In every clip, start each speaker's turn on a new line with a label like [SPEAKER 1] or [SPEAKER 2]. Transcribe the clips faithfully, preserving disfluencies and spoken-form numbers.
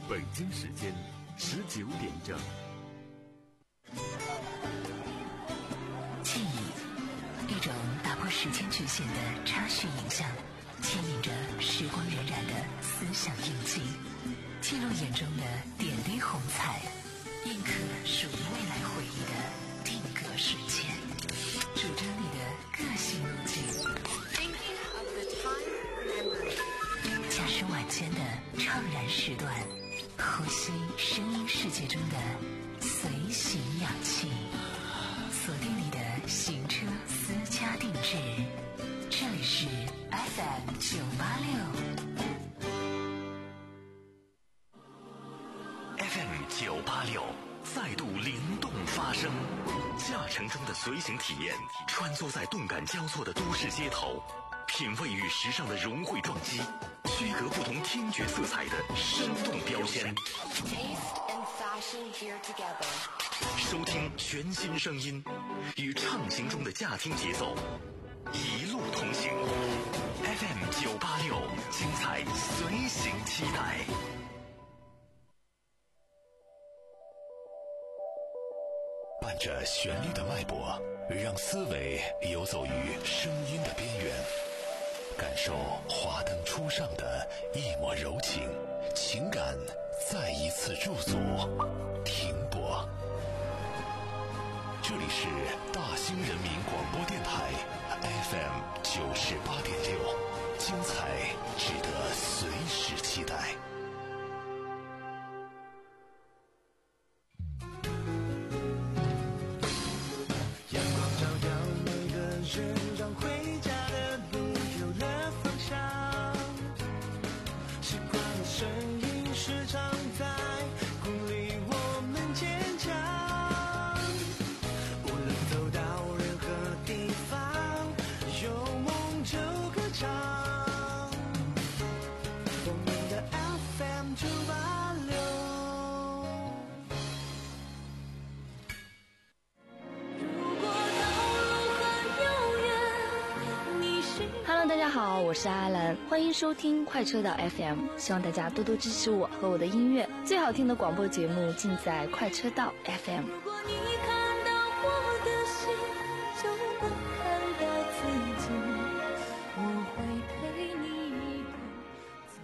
[SPEAKER 1] 北京时间十九点整。
[SPEAKER 2] 记忆，一种打破时间局限的插叙影像，牵引着时光荏苒的思想印记，记录眼中的点滴红彩，印刻属于未来回忆的定格瞬间，主张你的个性路径。驾驶晚间的怅然时段，呼吸声音世界中的随行氧气，锁定你的行车私家定制。这里是 F M 九八六
[SPEAKER 1] F M 九八六再度灵动发声，驾乘中的随行体验，穿梭在动感交错的都市街头，品味与时尚的融汇撞击，区隔不同听觉色彩的生动标签，收听全新声音，与畅行中的驾听节奏一路同行。 F M 九八六，精彩随行期待。伴着旋律的脉搏，让思维游走于声音的边缘，感受华灯初上的一抹柔情，情感再一次驻足停泊。这里是大兴人民广播电台 F M 九十八点六，精彩值得随时期待。
[SPEAKER 3] 阳光照耀每个人，让回家的路有了方向。时光的声音时常在鼓励我们坚强。无论走到任何地方，有梦就歌唱。我们的 F M 九八六。
[SPEAKER 4] Hello， 大家好，我是阿兰，欢迎收听快车道 F M， 希望大家多多支持我和我的音乐，最好听的广播节目尽在快车道 F M。
[SPEAKER 5] 如果你看到我的心，就能看到自己，我会陪你一同走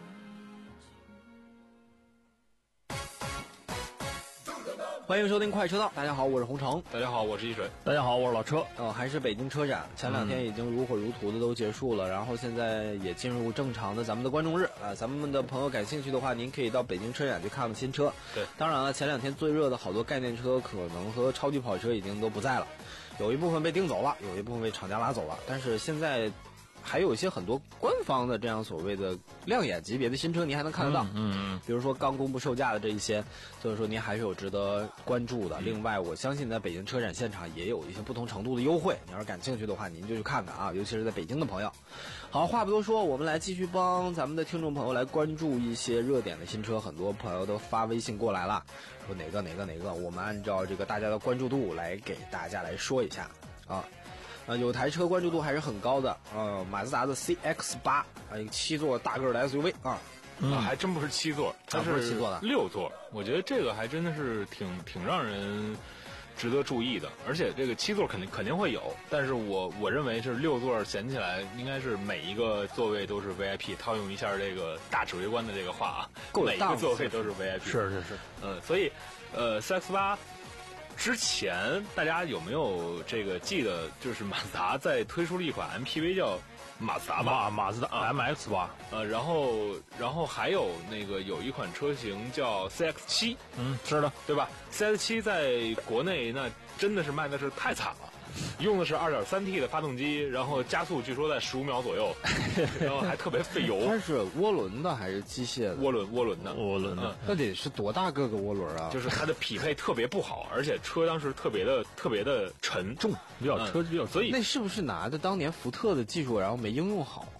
[SPEAKER 6] 欢迎收听快车道，大家好，我是洪城。
[SPEAKER 7] 大家好，我是一水。
[SPEAKER 6] 大家好，我是老车。呃，还是北京车展，前两天已经如火如荼的都结束了，嗯、然后现在也进入正常的咱们的观众日啊、呃。咱们的朋友感兴趣的话，您可以到北京车展去看看新车。
[SPEAKER 7] 对，
[SPEAKER 6] 当然了，前两天最热的好多概念车，可能和超级跑车已经都不在了，有一部分被订走了，有一部分被厂家拉走了，但是现在还有一些很多官方的这样所谓的亮眼级别的新车，您还能看得到。
[SPEAKER 7] 嗯嗯，
[SPEAKER 6] 比如说刚公布售价的这一些，所以说您还是有值得关注的。另外，我相信在北京车展现场也有一些不同程度的优惠，你要是感兴趣的话，您就去看看啊，尤其是在北京的朋友。好，话不多说，我们来继续帮咱们的听众朋友来关注一些热点的新车。很多朋友都发微信过来了，说哪个哪个哪个，我们按照这个大家的关注度来给大家来说一下啊。呃，有台车关注度还是很高的，呃，马自达的 C X 八，啊，一个七座大个的 S U V 啊，
[SPEAKER 7] 嗯，还真不是七座，它
[SPEAKER 6] 是七座的，
[SPEAKER 7] 六座。我觉得这个还真的是挺挺让人值得注意的，而且这个七座肯定肯定会有，但是我我认为是六座显起来应该是每一个座位都是 V I P， 套用一下这个大指挥官的这个话啊，每一个座位都是 V I P，
[SPEAKER 6] 是是是，
[SPEAKER 7] 嗯，所以呃 C X 八。之前大家有没有这个记得，就是马自达在推出了一款 M P V 叫马自达吧，
[SPEAKER 6] 马自达 M X 八，
[SPEAKER 7] 呃，然后然后还有那个有一款车型叫 C X 七，
[SPEAKER 6] 嗯，是的，
[SPEAKER 7] 对吧 ？C X 七在国内那真的是卖的是太惨了。用的是 二点三 T 的发动机，然后加速据说在十五秒左右，然后还特别费油。
[SPEAKER 6] 它是涡轮的还是机械的？
[SPEAKER 7] 涡轮，涡轮的，
[SPEAKER 6] 涡轮的。那得是多大个个涡轮啊？
[SPEAKER 7] 就是它的匹配特别不好，而且车当时特别的特别的沉重，
[SPEAKER 6] 比较车比较，
[SPEAKER 7] 所以
[SPEAKER 6] 那是不是拿着当年福特的技术，然后没应用好？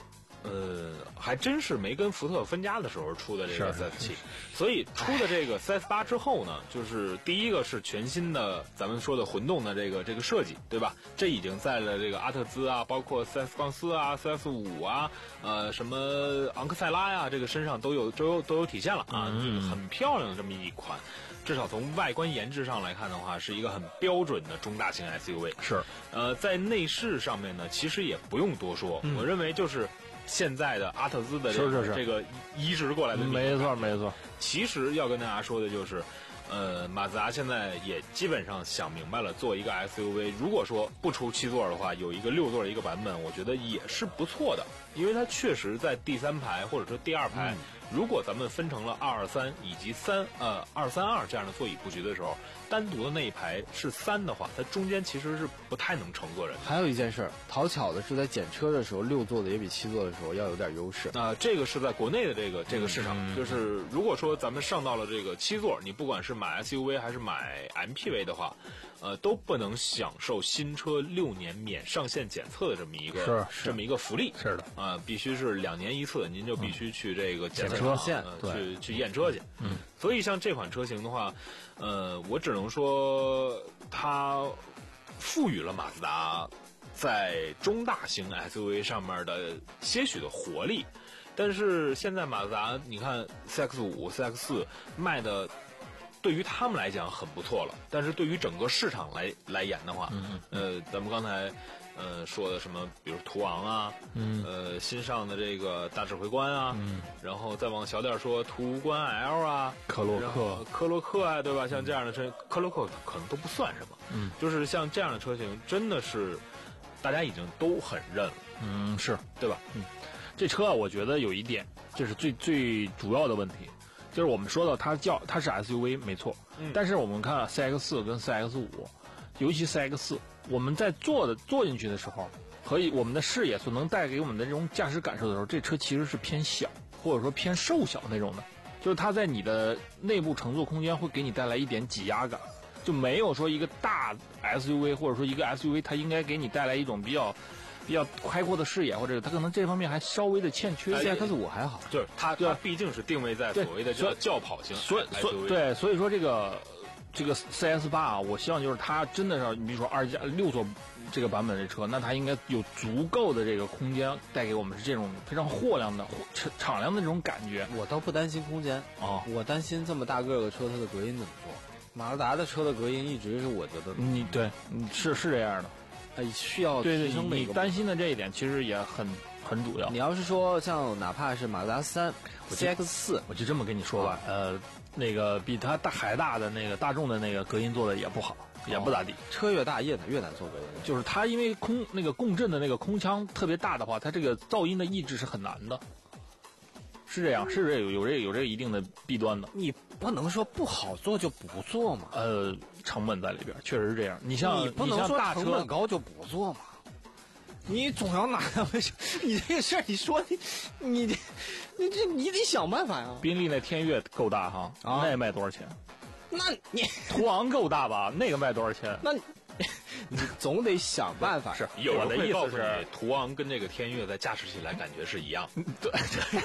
[SPEAKER 7] 呃，还真是没跟福特分家的时候出的这个 C S 七，所以出的这个 C S 八之后呢，就是第一个是全新的咱们说的混动的这个这个设计，对吧？这已经在了这个阿特兹啊，包括 C S 杠四啊、C S 五啊，呃，什么昂克赛拉呀，这个身上都有都有都有体现了啊，嗯、就是很漂亮的这么一款。至少从外观颜值上来看的话，是一个很标准的中大型 S U V。
[SPEAKER 8] 是，
[SPEAKER 7] 呃，在内饰上面呢，其实也不用多说，嗯、我认为就是现在的阿特兹的这个这个移植过来的，
[SPEAKER 8] 没错没错。
[SPEAKER 7] 其实要跟大家说的就是，呃，马自达现在也基本上想明白了，做一个 S U V， 如果说不出七座的话，有一个六座的一个版本，我觉得也是不错的，因为它确实在第三排或者说第二排。嗯，如果咱们分成了二二三以及三呃二三二这样的座椅布局的时候，单独的那一排是三的话，它中间其实是不太能乘坐人。
[SPEAKER 6] 还有一件事，讨巧的是在检车的时候，六座的也比七座的时候要有点优势。
[SPEAKER 7] 那、呃、这个是在国内的这个这个市场，嗯、就是如果说咱们上到了这个七座，你不管是买 S U V 还是买 M P V 的话，呃，都不能享受新车六年免上线检测的这么一个
[SPEAKER 8] 是是
[SPEAKER 7] 这么一个福利。
[SPEAKER 8] 是的，
[SPEAKER 7] 啊、呃，必须是两年一次，您就必须去这个检测
[SPEAKER 8] 车
[SPEAKER 7] 线、呃、去去验车去。
[SPEAKER 8] 嗯，
[SPEAKER 7] 所以像这款车型的话，呃，我只能说它赋予了马自达在中大型 S U V 上面的些许的活力。但是现在马自达，你看 C X 五、C X 四卖的。对于他们来讲很不错了，但是对于整个市场来来言的话，嗯、呃，咱们刚才呃说的什么，比如途昂啊，嗯、呃，新上的这个大指挥官啊，嗯、然后再往小点说，途观 L 啊，
[SPEAKER 8] 科洛克、
[SPEAKER 7] 科洛克啊，对吧？像这样的车，科洛克可能都不算什么，嗯，就是像这样的车型，真的是大家已经都很认了，
[SPEAKER 8] 嗯，是
[SPEAKER 7] 对吧？
[SPEAKER 8] 嗯，这车啊，我觉得有一点，这是最最主要的问题。就是我们说到它叫它是 S U V 没错，嗯、但是我们看 C X 四跟 C X 五，尤其 C X 四，我们在坐的坐进去的时候，和我们的视野所能带给我们的这种驾驶感受的时候，这车其实是偏小或者说偏瘦小那种的，就是它在你的内部乘坐空间会给你带来一点挤压感，就没有说一个大 S U V 或者说一个 S U V 它应该给你带来一种比较。比较开阔的视野，或者它可能这方面还稍微的欠缺。
[SPEAKER 6] C X 五还好，
[SPEAKER 7] 就是它它毕竟是定位在所谓的叫轿跑型，
[SPEAKER 8] 所以所以对，所以说这个这个 C S 八啊，我希望就是它真的是，你比如说二加六座这个版本的车，那它应该有足够的这个空间，带给我们是这种非常货量的、敞亮的这种感觉。
[SPEAKER 6] 我倒不担心空间啊，我担心这么大个的车，它的隔音怎么做？马自达的车的隔音一直是我觉得，
[SPEAKER 8] 你对，是是这样的。
[SPEAKER 6] 哎，需要
[SPEAKER 8] 对对，你担心的这一点其实也很很主要。
[SPEAKER 6] 你要是说像哪怕是马自达三、C X 四，
[SPEAKER 8] 我就这么跟你说吧，呃，那个比它大还大的那个大众的那个隔音做的也不好，也不咋地。
[SPEAKER 6] 车越大越难越难做隔音，
[SPEAKER 8] 就是它因为空那个共振的那个空腔特别大的话，它这个噪音的抑制是很难的。是这样，是这有有这有这一定的弊端的。
[SPEAKER 6] 你不能说不好做就不做嘛。
[SPEAKER 8] 呃，成本在里边，确实是这样。你像
[SPEAKER 6] 你不能说成本高就不做嘛。你总要拿它为什么？你这个事儿，你说你你你你这你得想办法呀。
[SPEAKER 8] 宾利那天越够大哈，啊、那卖多少钱？
[SPEAKER 6] 那你
[SPEAKER 8] 途昂够大吧？那个卖多少钱？
[SPEAKER 6] 那你你总得想办法。
[SPEAKER 7] 是，有人会告诉你，途昂跟这个天越在驾驶起来感觉是一样。
[SPEAKER 8] 对。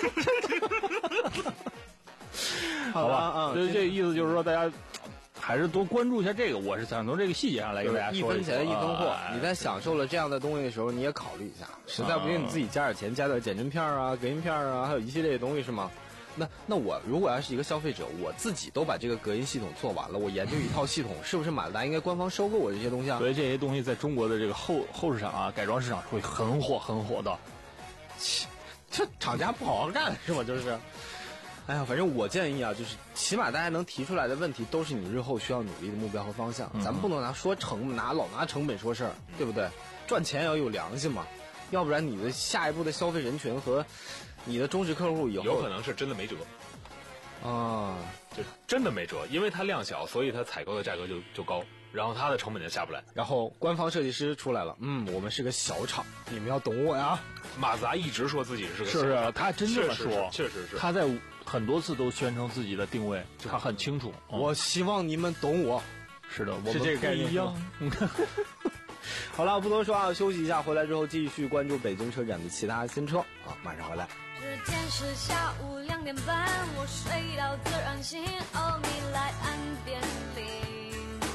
[SPEAKER 8] 好吧，嗯，所以这个意思就是说，大家还是多关注一下这个。我是想从这个细节上来跟大家说
[SPEAKER 6] 一分钱一分货。你在享受了这样的东西的时候，你也考虑一下，实在不行你自己加点钱，加点减震片啊、隔音片啊，还有一系列的东西是吗？那那我如果要是一个消费者，我自己都把这个隔音系统做完了，我研究一套系统，是不是马自达应该官方收购我这些东西啊？
[SPEAKER 8] 所以这些东西在中国的这个后后市场啊、改装市场会很火很火的。
[SPEAKER 6] 这厂家不好好干是吗？就是。哎呀，反正我建议啊，就是起码大家能提出来的问题，都是你日后需要努力的目标和方向。嗯、咱们不能拿说成拿老拿成本说事儿，对不对？赚钱也要有良心嘛，要不然你的下一步的消费人群和你的忠实客户以后
[SPEAKER 7] 有可能是真的没辙
[SPEAKER 6] 啊，
[SPEAKER 7] 就真的没辙，因为它量小，所以它采购的价格就就高，然后它的成本就下不来。
[SPEAKER 6] 然后官方设计师出来了，嗯，我们是个小厂，你们要懂我呀。
[SPEAKER 7] 马自达一直说自己是个小厂，
[SPEAKER 8] 是啊，他真这么说，
[SPEAKER 7] 确实是，
[SPEAKER 8] 他在很多次都宣称自己的定位，他很清楚。
[SPEAKER 6] 我希望你们懂我。
[SPEAKER 8] 是的，我们
[SPEAKER 6] 是这个概念
[SPEAKER 8] 一样。
[SPEAKER 6] 好了，不多说啊，休息一下，回来之后继续关注北京车展的其他新车啊，马上回来。
[SPEAKER 5] 时间是下午两点半，我睡到自然醒，哦，你来按电铃。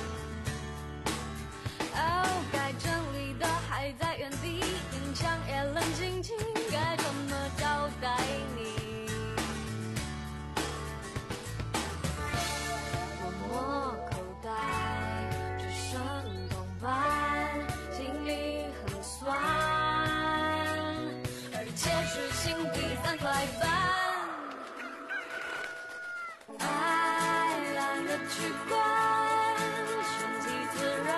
[SPEAKER 5] 哦，该整理的还在原地，音响也冷清清，该怎么交代你？我摸口袋，只剩铜板，心里很酸，而且是新币三块半。爱懒得去管，顺其自然，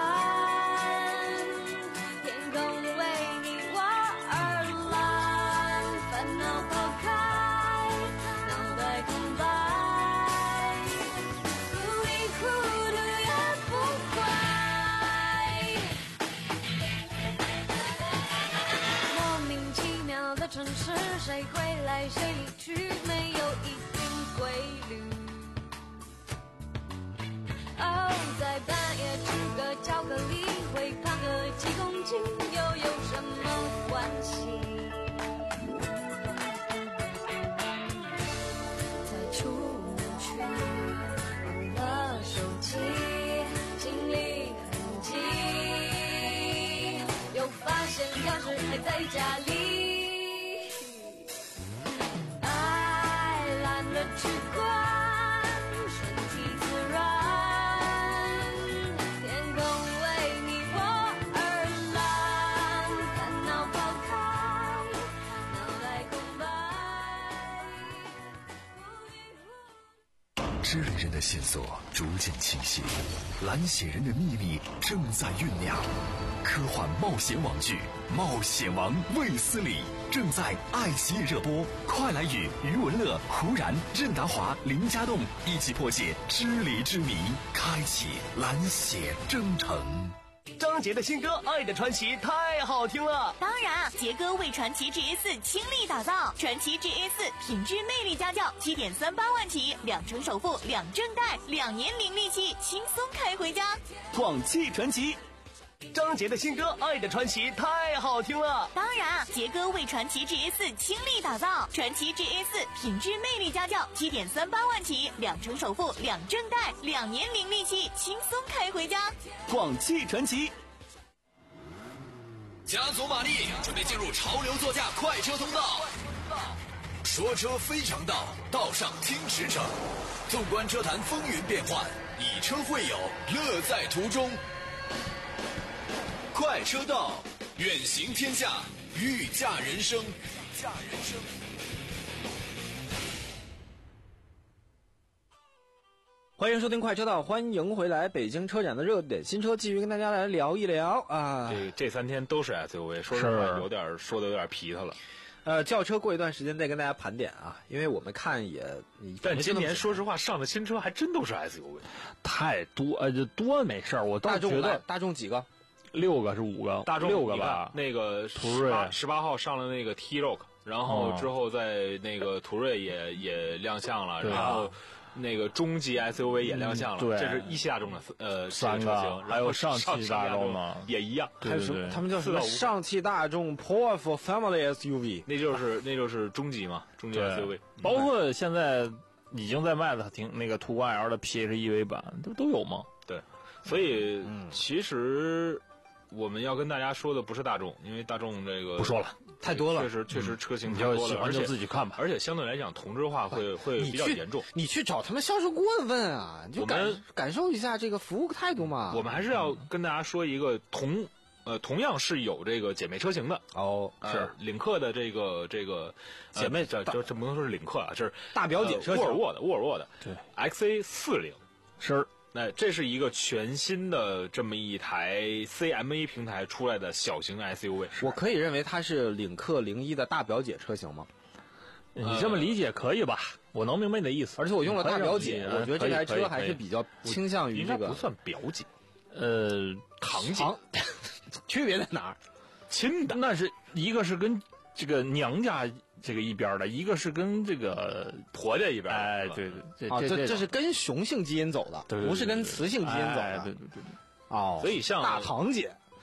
[SPEAKER 5] 天空为你我而蓝，烦恼抛开，脑袋空白，糊里糊涂也不坏。莫名其妙的城市，谁会来谁离去，没有一定规律。哦，在半夜吃个巧克力，会胖个几公斤，又有什么关系？再出门去，忘了手机，心里很急，又发现钥匙还在家里。爱懒得去管，顺其自然，天空为你我而蓝，烦恼抛开，脑袋空白。
[SPEAKER 1] 知人人的线索逐渐清晰，蓝血人的秘密正在酝酿。科幻冒险网剧《冒险王卫斯理》正在爱奇艺热播，快来与余文乐、胡然、任达华、林家栋一起破解支离之谜，开启蓝血征程。
[SPEAKER 9] 张杰的新歌《爱的传奇》太好听了。
[SPEAKER 10] 当然，杰哥为传奇 G S 倾力打造，传奇 G S 品质魅力家教，七点三八万起，两成首付，两证贷，两年零利息，轻松开回家。
[SPEAKER 9] 广汽传祺。张杰的新歌《爱的传奇》太好听了。
[SPEAKER 10] 当然，杰哥为传奇 G S 倾力打造，传奇 G S 品质魅力家教，七点三八万起，两成首付，两证贷，两年零利息，轻松开回家。
[SPEAKER 9] 广汽传祺。
[SPEAKER 1] 加足马力，准备进入潮流座驾快车通道。说车非常道，道上听驰骋。纵观车坛风云变幻，以车会友，乐在途中。快车道，远行天下，御驾人生。御驾人生。
[SPEAKER 6] 欢迎收听快车道，欢迎回来！北京车展的热点新车，继续跟大家来聊一聊啊。
[SPEAKER 7] 这这三天都是 S U V， 说实话有点说的有点皮他了。
[SPEAKER 6] 呃，轿车过一段时间再跟大家盘点啊，因为我们看也，
[SPEAKER 7] 但今年说实话上的新车还真都是 S U V，
[SPEAKER 8] 太多呃，就多没事儿，我倒觉得
[SPEAKER 6] 大众几个，
[SPEAKER 8] 六个是五个，
[SPEAKER 7] 大众
[SPEAKER 8] 六个吧。
[SPEAKER 7] 那个途锐十八号上了那个 T-Roc， 然后之后在那个途锐也也亮相了，然后。那个中级 S U V 也亮相了，
[SPEAKER 8] 嗯、对，
[SPEAKER 7] 这是一汽大众的呃
[SPEAKER 8] 三个车型，还有上汽大众嘛，
[SPEAKER 7] 也一样。
[SPEAKER 6] 还有什么？他们叫什么？上汽大众 Powerful Family S U V，
[SPEAKER 7] 那就是那就是中级嘛，中级 S U V，
[SPEAKER 8] 包括现在已经在卖的挺那个途观 L 的 P H E V 版都都有吗？
[SPEAKER 7] 对，所以、嗯、其实我们要跟大家说的不是大众，因为大众这个
[SPEAKER 8] 不说了。
[SPEAKER 6] 太多了，
[SPEAKER 7] 确实确实车型太
[SPEAKER 8] 多
[SPEAKER 7] 了，而且
[SPEAKER 8] 自己看吧。
[SPEAKER 7] 而且相对来讲，同质化会会比较严重。
[SPEAKER 6] 你去找他们销售顾问问啊，你就感感受一下这个服务态度嘛。
[SPEAKER 7] 我们还是要跟大家说一个同呃同样是有这个姐妹车型的
[SPEAKER 6] 哦，
[SPEAKER 7] 是、呃、领克的这个这个
[SPEAKER 6] 姐妹，
[SPEAKER 7] 这这这不能说是领克啊，这是
[SPEAKER 6] 大表姐车型，
[SPEAKER 7] 沃尔沃的沃尔沃的
[SPEAKER 8] 对
[SPEAKER 7] X A 四十
[SPEAKER 8] 是。
[SPEAKER 7] 那这是一个全新的这么一台 C M A 平台出来的小型 S U V，
[SPEAKER 6] 我可以认为它是领克零一的大表姐车型吗？
[SPEAKER 8] 你这么理解可以吧？我能明白你的意思。
[SPEAKER 6] 而且我用了大表姐，我觉得这台车还是比较倾向于这个，
[SPEAKER 7] 应该不算表姐，
[SPEAKER 8] 呃，
[SPEAKER 7] 堂姐，
[SPEAKER 6] 区别在哪儿？
[SPEAKER 7] 亲的，
[SPEAKER 8] 那是一个是跟这个娘家这个一边的，一个是跟这个
[SPEAKER 7] 婆家一边的。
[SPEAKER 8] 哎，对对，
[SPEAKER 6] 啊，这这是跟雄性基因走的，
[SPEAKER 8] 对对对对，
[SPEAKER 6] 不是跟雌性基因走的。
[SPEAKER 8] 哎、对对对对。
[SPEAKER 6] 哦，
[SPEAKER 7] 所以像
[SPEAKER 6] 大堂姐，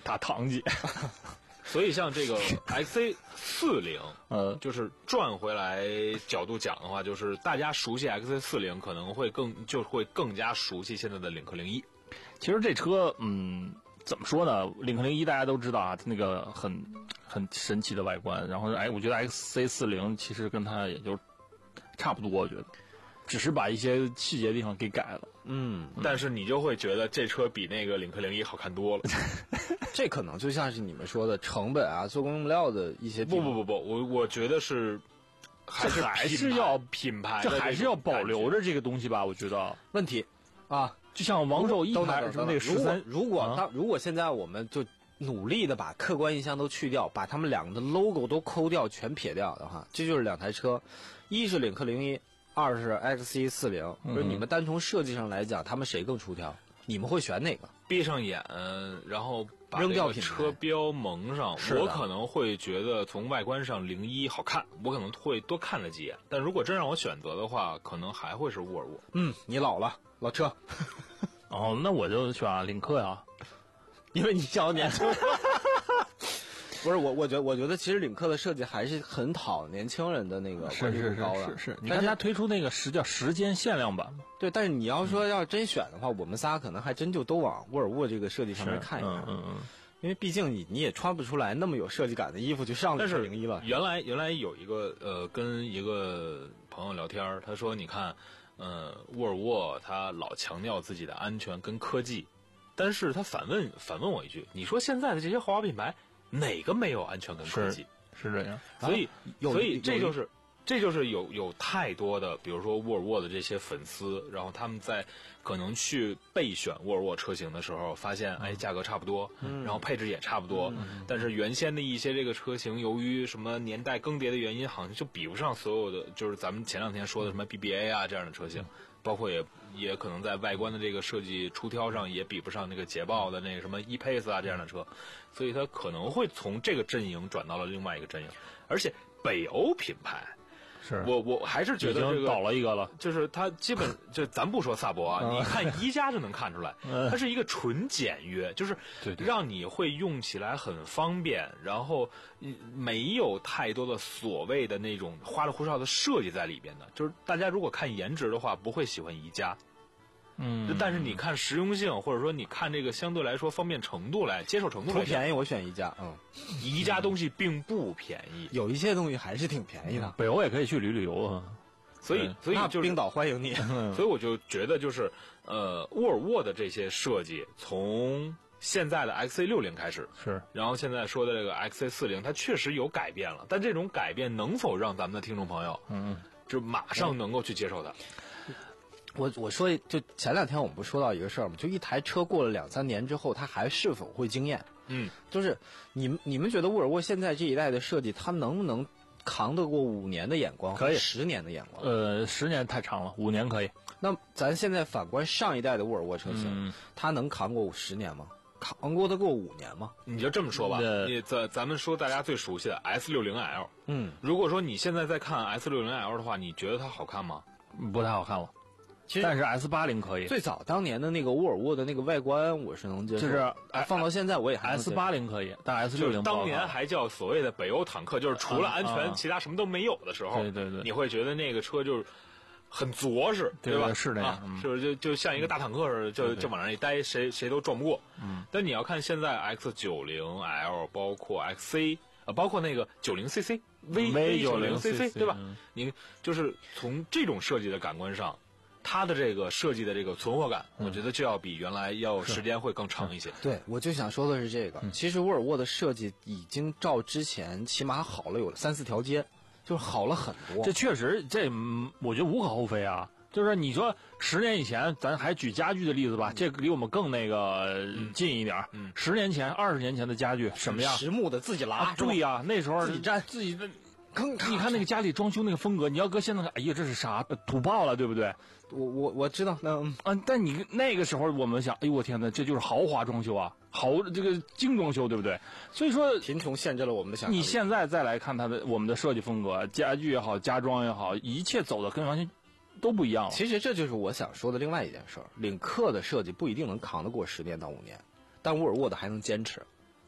[SPEAKER 8] 大堂姐。
[SPEAKER 7] 所以像这个 X C 四零，
[SPEAKER 8] 呃，
[SPEAKER 7] 就是转回来角度讲的话，就是大家熟悉 X C 四零，可能会更就会更加熟悉现在的领克零一。
[SPEAKER 8] 其实这车，嗯，怎么说呢？领克零一大家都知道啊，那个很很神奇的外观。然后，哎，我觉得 X C 四零其实跟它也就差不多，我觉得，只是把一些细节地方给改了。
[SPEAKER 7] 嗯，但是你就会觉得这车比那个领克零一好看多了。
[SPEAKER 6] 这可能就像是你们说的成本啊、做工用料的一些。
[SPEAKER 7] 不不不不，我我觉得是还是
[SPEAKER 8] 还是要
[SPEAKER 7] 品牌，
[SPEAKER 8] 这还是要保留着这个东西吧？我觉得
[SPEAKER 6] 问题啊，
[SPEAKER 8] 就像王守一台什么那个十三，
[SPEAKER 6] 如果当如果现在我们就努力的把客观印象都去掉，把他们两个的 logo 都抠掉、全撇掉的话，这就是两台车，一是领克零一，二是 X C 四零。就是你们单从设计上来讲，他们谁更出挑？你们会选哪个？
[SPEAKER 7] 闭上眼，然后把
[SPEAKER 6] 扔掉品牌
[SPEAKER 7] 车标蒙上，我可能会觉得从外观上零一好看，我可能会多看了几眼。但如果真让我选择的话，可能还会是沃尔沃。
[SPEAKER 6] 嗯，你老了，老车。
[SPEAKER 8] 哦，那我就选领克呀，
[SPEAKER 6] 因为你小年轻。不是我，我觉得，我觉得其实领克的设计还是很讨年轻人的那个关注度高的。
[SPEAKER 8] 是是是是，你看它推出那个时叫时间限量版嘛。
[SPEAKER 6] 对，但是你要说要真选的话，我们仨可能还真就都往沃尔沃这个设计上面看一看。
[SPEAKER 8] 嗯嗯嗯。
[SPEAKER 6] 因为毕竟你你也穿不出来那么有设计感的衣服去上领克零一了。
[SPEAKER 7] 原来原来有一个呃，跟一个朋友聊天，他说你看，呃，沃尔沃他老强调自己的安全跟科技，但是他反问反问我一句，你说现在的这些豪华品牌哪个没有安全跟科技？
[SPEAKER 8] 是这样，
[SPEAKER 7] 所以、
[SPEAKER 6] 啊、
[SPEAKER 7] 所以这就是这就是有有太多的，比如说沃尔沃的这些粉丝，然后他们在可能去备选沃尔沃车型的时候，发现哎价格差不多，
[SPEAKER 6] 嗯、
[SPEAKER 7] 然后配置也差不多，嗯、但是原先的一些这个车型，由于什么年代更迭的原因，好像就比不上所有的，就是咱们前两天说的什么 B B A 啊这样的车型。嗯，包括也也可能在外观的这个设计出挑上也比不上那个捷豹的那个什么 E-Pace 啊这样的车，所以它可能会从这个阵营转到了另外一个阵营。而且北欧品牌，
[SPEAKER 8] 是
[SPEAKER 7] 我我还是觉得这个
[SPEAKER 8] 倒了一个了，
[SPEAKER 7] 就是它基本就咱不说萨博啊，你看宜家就能看出来，它是一个纯简约，就是让你会用起来很方便，然后没有太多的所谓的那种花里胡哨的设计在里边的。就是大家如果看颜值的话，不会喜欢宜家。
[SPEAKER 8] 嗯，
[SPEAKER 7] 但是你看实用性，或者说你看这个相对来说方便程度来接受程度来，
[SPEAKER 6] 图便宜我选宜家。嗯，
[SPEAKER 7] 宜家东西并不便宜，
[SPEAKER 6] 有一些东西还是挺便宜的。
[SPEAKER 8] 北欧也可以去旅旅游啊，
[SPEAKER 7] 所以所以就是
[SPEAKER 6] 冰岛欢迎你。
[SPEAKER 7] 所以我就觉得就是呃，沃尔沃的这些设计，从现在的 X C 六零开始
[SPEAKER 8] 是，
[SPEAKER 7] 然后现在说的这个 X C 四零，它确实有改变了，但这种改变能否让咱们的听众朋友
[SPEAKER 8] 嗯
[SPEAKER 7] 就马上能够去接受它？
[SPEAKER 6] 我我说就前两天我们不说到一个事儿吗？就一台车过了两三年之后，它还是否会惊艳？
[SPEAKER 7] 嗯，
[SPEAKER 6] 就是你们你们觉得沃尔沃现在这一代的设计，它能不能扛得过五年的眼光？
[SPEAKER 8] 可以，
[SPEAKER 6] 十年的眼光？
[SPEAKER 8] 呃，十年太长了，五年可以。
[SPEAKER 6] 那咱现在反观上一代的沃尔沃车型，
[SPEAKER 8] 嗯、
[SPEAKER 6] 它能扛过十年吗？扛过得过五年吗？
[SPEAKER 7] 你就这么说吧，你咱咱们说大家最熟悉的 S 六十 L，
[SPEAKER 6] 嗯，
[SPEAKER 7] 如果说你现在在看 S 六十 L 的话，你觉得它好看吗？
[SPEAKER 8] 不太好看了。
[SPEAKER 6] 其实
[SPEAKER 8] 但是 S 八十 可以。
[SPEAKER 6] 最早当年的那个沃尔沃的那个外观，我是能接受。
[SPEAKER 8] 就是
[SPEAKER 6] 放到现在我也还
[SPEAKER 8] S 八十 可以，但 S 六十
[SPEAKER 7] 当年还叫所谓的北欧坦克，就是除了安全，
[SPEAKER 8] 啊、
[SPEAKER 7] 其他什么都没有的时候，
[SPEAKER 8] 对对对，
[SPEAKER 7] 你会觉得那个车就是很着实，
[SPEAKER 8] 对
[SPEAKER 7] 吧？
[SPEAKER 8] 是那样，
[SPEAKER 7] 啊、是不是就就像一个大坦克似的，就就往那一待，谁谁都撞不过。
[SPEAKER 8] 嗯。
[SPEAKER 7] 但你要看现在 X 九十 L， 包括 X C。啊，包括那个九十 C C、V V 九十 C C， 对吧？
[SPEAKER 8] 嗯、
[SPEAKER 7] 你就是从这种设计的感官上，它的这个设计的这个存活感，
[SPEAKER 8] 嗯、
[SPEAKER 7] 我觉得就要比原来要时间会更长一些。
[SPEAKER 6] 对，我就想说的是这个。
[SPEAKER 8] 嗯、
[SPEAKER 6] 其实沃尔沃的设计已经照之前起码好了有三四条街，就是好了很多。
[SPEAKER 8] 这确实，这我觉得无可厚非啊。就是你说十年以前，咱还举家具的例子吧，嗯、这离我们更那个近一点。
[SPEAKER 7] 嗯，
[SPEAKER 8] 十年前、二十年前的家具什么样？
[SPEAKER 6] 实木的自己拉。
[SPEAKER 8] 啊、对呀、啊，那时候
[SPEAKER 6] 自己站
[SPEAKER 8] 自己的。你看那个家里装修那个风格，你要搁现在看，哎呀，这是啥？土爆了，对不对？
[SPEAKER 6] 我我我知道，那
[SPEAKER 8] 啊，但你那个时候我们想，哎呦我天哪，这就是豪华装修啊，豪这个精装修，对不对？所以说
[SPEAKER 6] 贫穷限制了我们的想象力。
[SPEAKER 8] 你现在再来看它的我们的设计风格，家具也好，家装也好，一切走的跟完全都不一样了。
[SPEAKER 6] 其实这就是我想说的另外一件事儿，领克的设计不一定能扛得过十年到五年，但沃尔沃的还能坚持。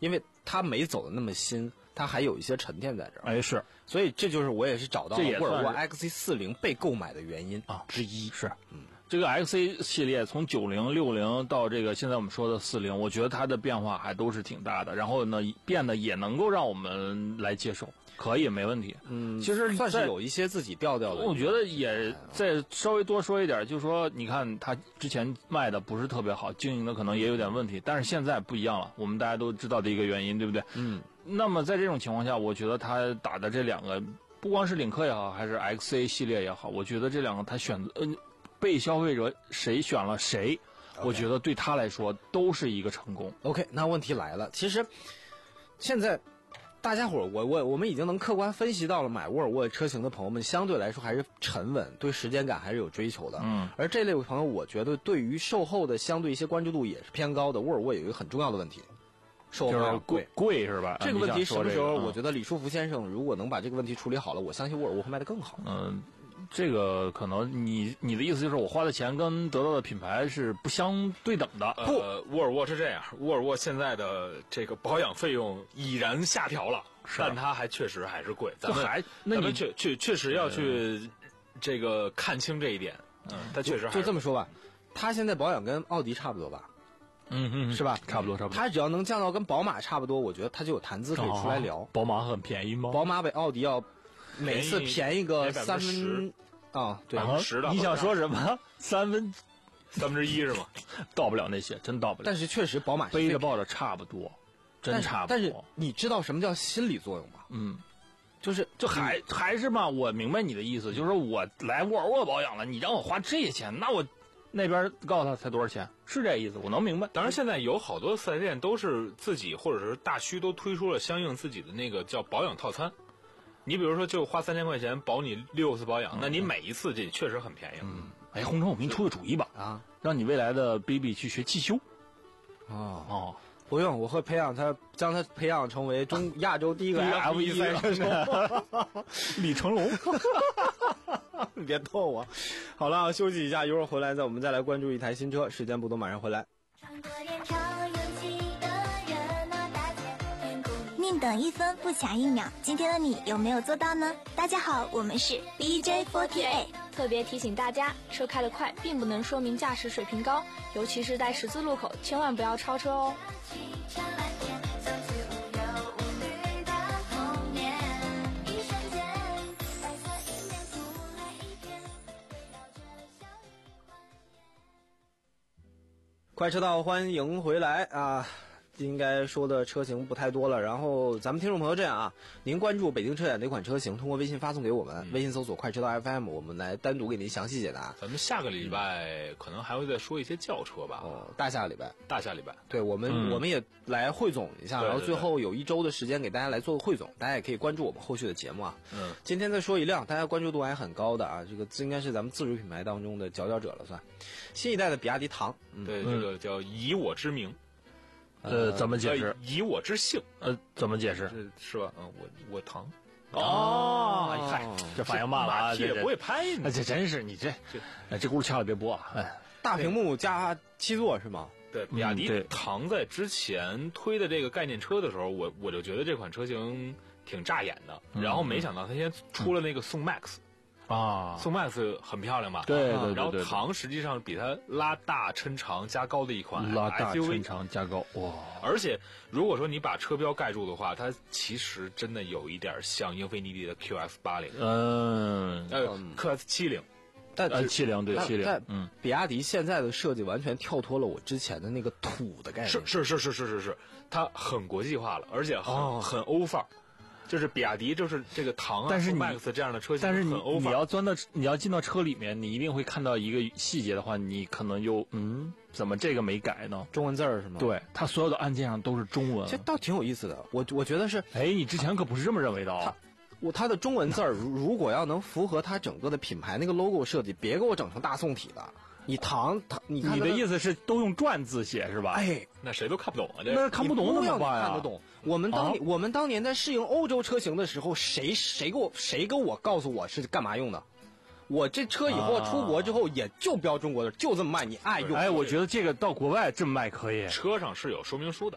[SPEAKER 6] 因为它没走的那么新，它还有一些沉淀在这儿。
[SPEAKER 8] 哎，是，
[SPEAKER 6] 所以这就是我也是找到了
[SPEAKER 8] 这也
[SPEAKER 6] 沃尔沃
[SPEAKER 8] 算是
[SPEAKER 6] X C 四十被购买的原因
[SPEAKER 8] 啊
[SPEAKER 6] 之一。
[SPEAKER 8] 是，嗯，这个 X C 系列从九零、六零到这个现在我们说的四零，我觉得它的变化还都是挺大的。然后呢，变得也能够让我们来接受，可以没问题。
[SPEAKER 6] 嗯，
[SPEAKER 8] 其实
[SPEAKER 6] 算是有一些自己调调的。
[SPEAKER 8] 我觉得也再稍微多说一点，就是说，你看它之前卖的不是特别好，经营的可能也有点问题，但是现在不一样了，我们大家都知道的一个原因，对不对？
[SPEAKER 6] 嗯。
[SPEAKER 8] 那么在这种情况下，我觉得他打的这两个，不光是领克也好，还是 X A 系列也好，我觉得这两个他选择，呃，被消费者谁选了谁，
[SPEAKER 6] Okay.
[SPEAKER 8] 我觉得对他来说都是一个成功。
[SPEAKER 6] OK， 那问题来了，其实现在大家伙儿，我我我们已经能客观分析到了，买沃尔沃车型的朋友们相对来说还是沉稳，对时间感还是有追求的。
[SPEAKER 8] 嗯，
[SPEAKER 6] 而这类朋友，我觉得对于售后的相对一些关注度也是偏高的。沃尔沃有一个很重要的问题。售后
[SPEAKER 8] 贵贵是吧？
[SPEAKER 6] 这个问题什么时候？
[SPEAKER 8] 嗯、
[SPEAKER 6] 我觉得李书福先生如果能把这个问题处理好了，我相信沃尔沃会卖得更好。
[SPEAKER 8] 嗯，这个可能你你的意思就是我花的钱跟得到的品牌是不相对等的。
[SPEAKER 7] 不，呃、沃尔沃是这样，沃尔沃现在的这个保养费用已然下调了，但它还确实还是贵。咱们
[SPEAKER 8] 还那你
[SPEAKER 7] 确确确实要去这个看清这一点。嗯，它确实还是
[SPEAKER 6] 就这么说吧，它现在保养跟奥迪差不多吧？
[SPEAKER 8] 嗯嗯，
[SPEAKER 6] 是吧？
[SPEAKER 8] 差不多差不多。
[SPEAKER 6] 它只要能降到跟宝马差不多，我觉得它就有谈资可以出来聊。
[SPEAKER 8] 哦、宝马很便宜吗？
[SPEAKER 6] 宝马比奥迪要每次便宜个三分啊，对，
[SPEAKER 7] 百分之十的。
[SPEAKER 8] 你想说什么？三分
[SPEAKER 7] 三分之一是吗？
[SPEAKER 8] 到不了那些，真到不了。
[SPEAKER 6] 但是确实宝马
[SPEAKER 8] 背着抱着差不多，真差不多。
[SPEAKER 6] 但是你知道什么叫心理作用吗？
[SPEAKER 8] 嗯，
[SPEAKER 6] 就是
[SPEAKER 8] 就还还是嘛，我明白你的意思，就是说我来沃尔沃保养了，你让我花这些钱，那我。那边告诉他才多少钱，是这意思，我能明白。
[SPEAKER 7] 当然，现在有好多四 S 店都是自己或者是大区都推出了相应自己的那个叫保养套餐。你比如说，就花三千块钱保你六次保养，嗯、那你每一次这确实很便宜。
[SPEAKER 8] 嗯，哎，红城，我给你出个主意吧，
[SPEAKER 6] 啊，
[SPEAKER 8] 让你未来的 baby 去学汽修。
[SPEAKER 6] 哦
[SPEAKER 8] 哦，
[SPEAKER 6] 不用，我会培养他，将他培养成为中亚洲第一个 F 一赛车手，
[SPEAKER 8] 李成龙。
[SPEAKER 6] 你别逗我。好了，休息一下，一会儿回来，再我们再来关注一台新车。时间不多，马上回来。
[SPEAKER 10] 宁等一分，不抢一秒。今天的你有没有做到呢？大家好，我们是 B J 四十八。
[SPEAKER 4] 特别提醒大家，车开得快并不能说明驾驶水平高，尤其是在十字路口，千万不要超车哦。
[SPEAKER 6] 快车道，欢迎回来啊！应该说的车型不太多了，然后咱们听众朋友这样啊，您关注北京车展哪款车型，通过微信发送给我们，嗯、微信搜索快车道 F M， 我们来单独给您详细解答。
[SPEAKER 7] 咱们下个礼拜可能还会再说一些轿车吧？
[SPEAKER 6] 哦，大下个礼拜，
[SPEAKER 7] 大下礼拜，
[SPEAKER 6] 对我们、嗯、我们也来汇总一下，
[SPEAKER 7] 对对对，
[SPEAKER 6] 然后最后有一周的时间给大家来做个汇总，大家也可以关注我们后续的节目啊。
[SPEAKER 7] 嗯，
[SPEAKER 6] 今天再说一辆大家关注度还很高的啊，这个应该是咱们自主品牌当中的佼佼者了算，新一代的比亚迪唐，
[SPEAKER 7] 嗯、对，这个叫以我之名。
[SPEAKER 8] 呃，怎么解释？
[SPEAKER 7] 以我之姓，
[SPEAKER 8] 呃，怎么解释？
[SPEAKER 7] 是是吧？嗯，我我唐。
[SPEAKER 8] 哦，嗨，这反应慢了啊！
[SPEAKER 7] 这也不会拍
[SPEAKER 8] 你，这真是你这，这这轱辘掐了别播啊！哎，
[SPEAKER 6] 大屏幕加七座是吗？
[SPEAKER 7] 对，比亚迪唐在之前推的这个概念车的时候，我我就觉得这款车型挺扎眼的，然后没想到它现在出了那个宋 MAX。
[SPEAKER 8] 啊，
[SPEAKER 7] 宋 MAX 很漂亮吧？
[SPEAKER 8] 对对对对。
[SPEAKER 7] 然后唐实际上比它拉大抻长加高的一款 S U V，
[SPEAKER 8] 拉大抻长加高哇！
[SPEAKER 7] 而且如果说你把车标盖住的话，它其实真的有一点像英菲尼迪的 Q S 八十，
[SPEAKER 8] 嗯，
[SPEAKER 7] 呃 Q S 七十，
[SPEAKER 6] 但
[SPEAKER 8] 呃七零对七零，
[SPEAKER 6] 嗯，比亚迪现在的设计完全跳脱了我之前的那个土的概念，
[SPEAKER 7] 是是是是是是是，它很国际化了，而且很、
[SPEAKER 6] 哦、
[SPEAKER 7] 很欧范儿。就是比亚迪，就是这个唐啊，
[SPEAKER 8] 但是你
[SPEAKER 7] Max 这样的车型，
[SPEAKER 8] 但是你你要钻到你要进到车里面，你一定会看到一个细节的话，你可能又嗯，怎么这个没改呢？
[SPEAKER 6] 中文字儿是吗？
[SPEAKER 8] 对，它所有的按键上都是中文，
[SPEAKER 6] 这倒挺有意思的。我我觉得是，
[SPEAKER 8] 哎，你之前可不是这么认为的啊。
[SPEAKER 6] 我它的中文字儿如果要能符合它整个的品牌那个 logo 设计，别给我整成大宋体的。你唐唐，你看
[SPEAKER 8] 你的意思是都用篆字写是吧？
[SPEAKER 6] 哎，
[SPEAKER 7] 那谁都看不懂啊！这
[SPEAKER 8] 那看不懂怎么办呀？
[SPEAKER 6] 看得懂。我们当、啊、我们当年在适应欧洲车型的时候，谁谁给我谁给我告诉我是干嘛用的？我这车以后出国之后也就标中国的，就这么卖，你爱用。
[SPEAKER 8] 哎，我觉得这个到国外这么卖可以。
[SPEAKER 7] 车上是有说明书的。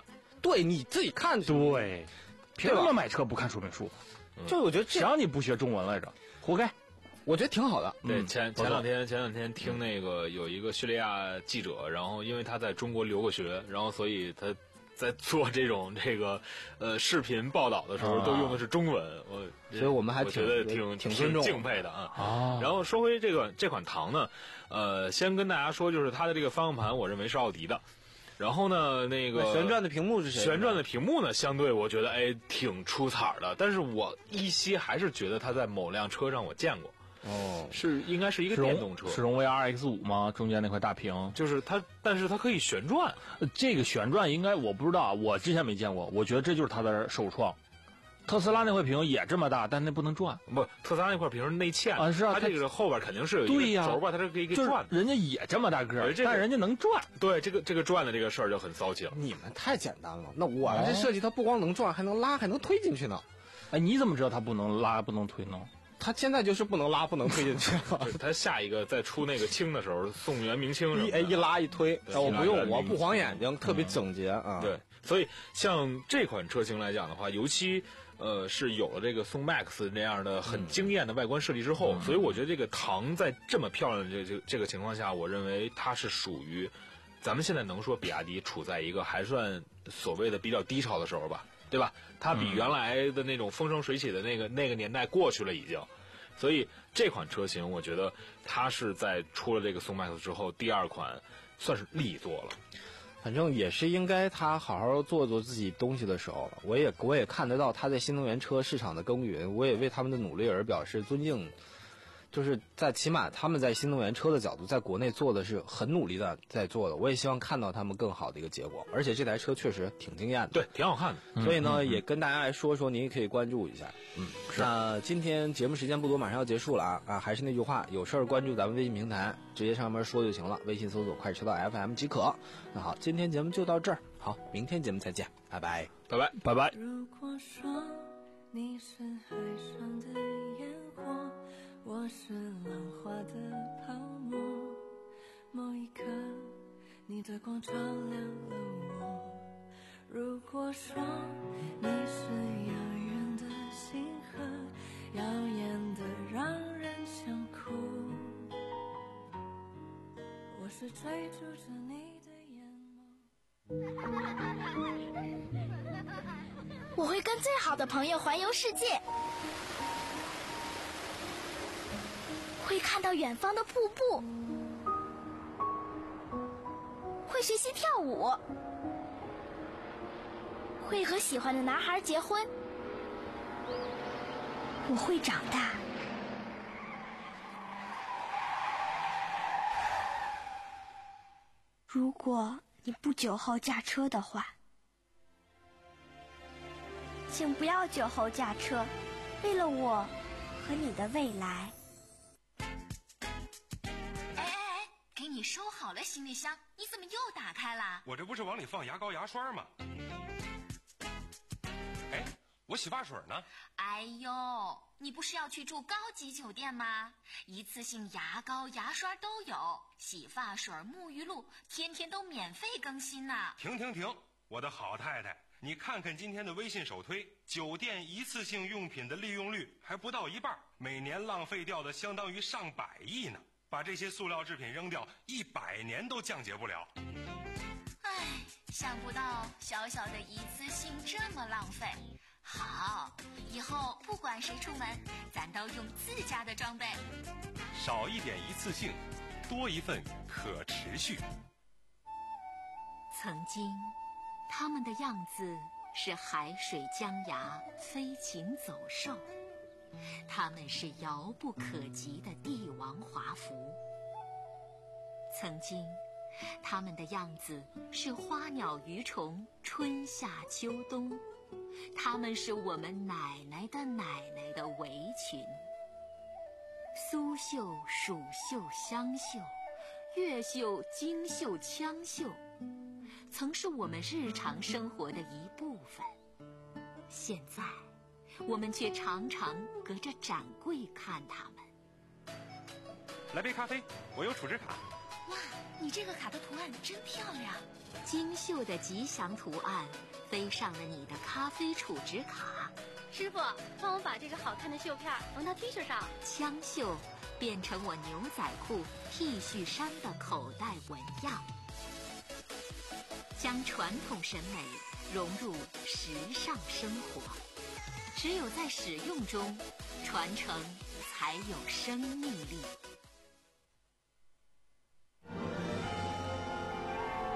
[SPEAKER 6] 对，你自己看去。
[SPEAKER 8] 对，凭什么买车不看说明书？
[SPEAKER 6] 就是我觉得这
[SPEAKER 8] 谁让你不学中文来着？活该。
[SPEAKER 6] 我觉得挺好的。
[SPEAKER 7] 对，
[SPEAKER 8] 嗯
[SPEAKER 7] 前前两天前两天听那个有一个叙利亚记者，然后因为他在中国留过学，然后所以他在做这种这个呃视频报道的时候，
[SPEAKER 6] 啊
[SPEAKER 7] 都用的是中文。我
[SPEAKER 6] 所以我们还
[SPEAKER 7] 我觉得挺
[SPEAKER 6] 挺尊重
[SPEAKER 7] 敬佩的啊。
[SPEAKER 8] 啊
[SPEAKER 7] 然后说回这个这款唐呢，呃，先跟大家说，就是它的这个方向盘，我认为是奥迪的。然后呢，那个
[SPEAKER 6] 那旋转的屏幕是谁的？
[SPEAKER 7] 旋转的屏幕呢，相对我觉得哎挺出彩的，但是我依稀还是觉得它在某辆车上我见过。
[SPEAKER 6] 哦，
[SPEAKER 7] 是应该是一个
[SPEAKER 8] 是
[SPEAKER 7] 电动车，
[SPEAKER 8] 是荣威 R X 五吗？中间那块大屏，
[SPEAKER 7] 就是它，但是它可以旋转。
[SPEAKER 8] 呃这个旋转应该我不知道，我之前没见过。我觉得这就是它的首创。特斯拉那块屏也这么大，但那不能转。
[SPEAKER 7] 不，特斯拉那块屏是内嵌
[SPEAKER 8] 啊是啊它
[SPEAKER 7] 它这个后边肯定是有
[SPEAKER 8] 对呀
[SPEAKER 7] 一个轴吧，它是可以给
[SPEAKER 8] 就是
[SPEAKER 7] 转的。
[SPEAKER 8] 人家也这么大个儿，
[SPEAKER 7] 而这个
[SPEAKER 8] 但人家能转。
[SPEAKER 7] 对，这个这个转的这个事儿就很骚气了。
[SPEAKER 6] 你们太简单了。那我们这设计它不光能转，还能拉，还能推进去呢。
[SPEAKER 8] 哎，你怎么知道它不能拉不能推呢？
[SPEAKER 6] 它现在就是不能拉，不能推进去
[SPEAKER 7] 就是它下一个再出那个轻的时候，送元明清什么的
[SPEAKER 6] 一哎一拉一推，
[SPEAKER 7] 对
[SPEAKER 6] 我不用，
[SPEAKER 7] 一拉一
[SPEAKER 6] 我不晃眼睛，特别整洁啊。
[SPEAKER 7] 对，所以像这款车型来讲的话，尤其呃是有了这个宋 MAX 这样的很惊艳的外观设计之后，
[SPEAKER 6] 嗯
[SPEAKER 7] 所以我觉得这个唐在这么漂亮的这这这个情况下，我认为它是属于咱们现在能说比亚迪处在一个还算所谓的比较低潮的时候吧，对吧？它比原来的那种风生水起的那个那个年代过去了已经。所以这款车型，我觉得它是在出了这个宋 MAX 之后，第二款算是力作了。
[SPEAKER 6] 反正也是应该他好好做做自己东西的时候了。我也我也看得到他在新能源车市场的耕耘，我也为他们的努力而表示尊敬。就是在起码他们在新能源车的角度，在国内做的是很努力的在做的，我也希望看到他们更好的一个结果。而且这台车确实挺惊艳的，
[SPEAKER 7] 对，挺好看的。
[SPEAKER 6] 所以呢，也跟大家来说说，您也可以关注一下。
[SPEAKER 8] 嗯，是。
[SPEAKER 6] 那今天节目时间不多，马上要结束了啊啊！还是那句话，有事儿关注咱们微信平台，直接上面说就行了，微信搜索快车道 F M 即可。那好，今天节目就到这儿，好，明天节目再见，拜拜，
[SPEAKER 7] 拜拜，
[SPEAKER 8] 拜拜。
[SPEAKER 3] 如果说你是海上的烟火，我是浪花的泡沫，某一刻你的光照亮了我。如果说你是遥远的星河，耀眼的让人想哭，我是追逐着你的眼眸。
[SPEAKER 11] 我会跟最好的朋友环游世界，会看到远方的瀑布，会学习跳舞，会和喜欢的男孩结婚。我会长大。如果你不久后驾车的话，请不要酒后驾车，为了我和你的未来。
[SPEAKER 10] 哎哎哎，给你收好了行李箱，你怎么又打开了？
[SPEAKER 12] 我这不是往里放牙膏牙刷吗？哎，我洗发水呢？
[SPEAKER 10] 哎呦，你不是要去住高级酒店吗？一次性牙膏牙刷都有，洗发水沐浴露天天都免费更新呢。
[SPEAKER 12] 停停停，我的好太太，你看看今天的微信首推，酒店一次性用品的利用率还不到一半，每年浪费掉的相当于上百亿呢。把这些塑料制品扔掉，一百年都降解不了。
[SPEAKER 10] 唉，想不到小小的一次性这么浪费。好，以后不管谁出门，咱都用自家的装备。
[SPEAKER 12] 少一点一次性，多一份可持续。
[SPEAKER 10] 曾经他们的样子是海水江崖，飞禽走兽，他们是遥不可及的帝王华服。曾经他们的样子是花鸟鱼虫，春夏秋冬，他们是我们奶奶的奶奶的围裙。苏绣、蜀绣、湘绣，越绣、京绣、羌绣，曾是我们日常生活的一部分。现在我们却常常隔着展柜看他们。
[SPEAKER 12] 来杯咖啡，我有储值卡。
[SPEAKER 10] 哇，你你这个卡的图案真漂亮，精绣的吉祥图案飞上了你的咖啡储值卡。
[SPEAKER 13] 师傅，帮我把这个好看的绣片缝到 T 恤上。
[SPEAKER 10] 枪绣变成我牛仔裤、T 恤衫的口袋纹样，将传统审美融入时尚生活。只有在使用中，传承才有生命力。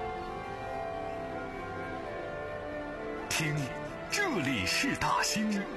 [SPEAKER 1] 听，这里是大兴。